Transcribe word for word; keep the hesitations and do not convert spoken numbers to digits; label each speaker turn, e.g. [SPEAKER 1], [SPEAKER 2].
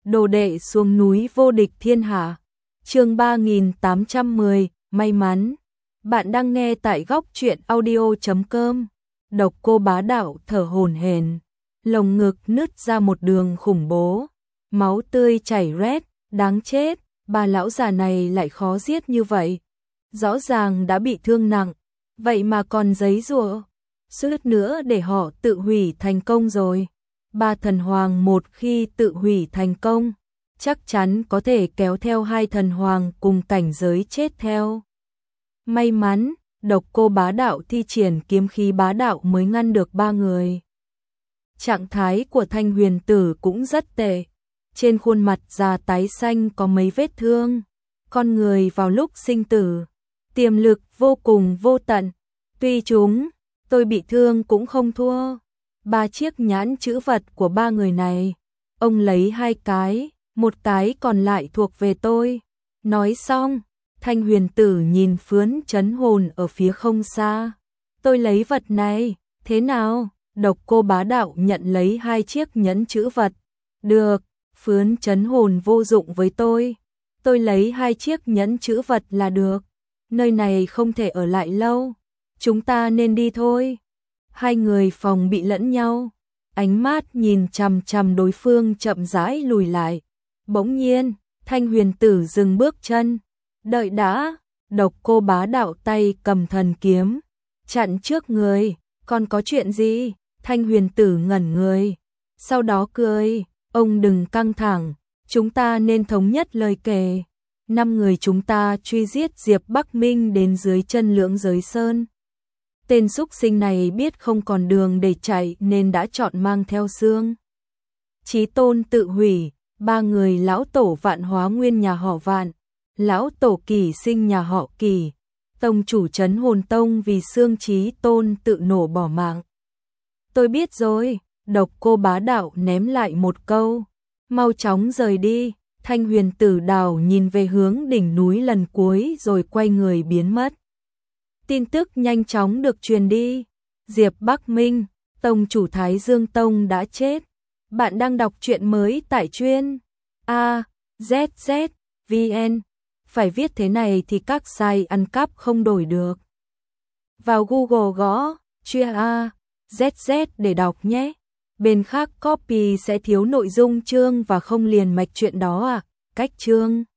[SPEAKER 1] Đồ đệ xuống núi vô địch thiên hạ. Chương ba nghìn tám trăm mười, may mắn. Bạn đang nghe tại góc truyện audio chấm com. Độc Cô bá đạo thở hổn hển, lồng ngực nứt ra một đường khủng bố, máu tươi chảy rét, đáng chết, bà lão già này lại khó giết như vậy. Rõ ràng đã bị thương nặng, vậy mà còn giấy giụa, suýt nữa để họ tự hủy thành công rồi. Ba thần hoàng một khi tự hủy thành công, chắc chắn có thể kéo theo hai thần hoàng cùng cảnh giới chết theo. May mắn, Độc Cô bá đạo thi triển kiếm khí bá đạo mới ngăn được ba người. Trạng thái của Thanh Huyền Tử cũng rất tệ, trên khuôn mặt già tái xanh có mấy vết thương. Con người vào lúc sinh tử, tiềm lực vô cùng vô tận, tuy chúng tôi bị thương cũng không thua. Ba chiếc nhãn chữ vật của ba người này, ông lấy hai cái, một cái còn lại thuộc về tôi. Nói xong, Thanh Huyền Tử nhìn phướn trấn hồn ở phía không xa. Tôi lấy vật này, thế nào? Độc Cô bá đạo nhận lấy hai chiếc nhẫn chữ vật. Được, phướn trấn hồn vô dụng với tôi. Tôi lấy hai chiếc nhẫn chữ vật là được. Nơi này không thể ở lại lâu, chúng ta nên đi thôi. Hai người phòng bị lẫn nhau, ánh mắt nhìn chằm chằm đối phương chậm rãi lùi lại. Bỗng nhiên, Thanh Huyền Tử dừng bước chân. Đợi đã, Độc Cô bá đạo tay cầm thần kiếm, chặn trước người. Còn có chuyện gì? Thanh Huyền Tử ngẩn người, sau đó cười. Ông đừng căng thẳng, chúng ta nên thống nhất lời kể. Năm người chúng ta truy giết Diệp Bắc Minh đến dưới chân Lưỡng Giới Sơn. Tên súc sinh này biết không còn đường để chạy nên đã chọn mang theo xương. Chí Tôn tự hủy, ba người lão tổ Vạn Hóa Nguyên nhà họ Vạn, lão tổ Kỳ Sinh nhà họ Kỳ, tông chủ Trấn Hồn Tông vì xương Chí Tôn tự nổ bỏ mạng. Tôi biết rồi, Độc Cô bá đạo ném lại một câu. Mau chóng rời đi. Thanh Huyền Tử đảo nhìn về hướng đỉnh núi lần cuối rồi quay người biến mất. Tin tức nhanh chóng được truyền đi. Diệp Bắc Minh, tông chủ Thái Dương Tông đã chết. Bạn đang đọc truyện mới tại chuyên A Z Z vn. Phải viết thế này thì các site ăn cắp không đổi được. Vào Google gõ chuyên A Z Z để đọc nhé. Bên khác copy sẽ thiếu nội dung chương và không liền mạch chuyện đó à. Cách chương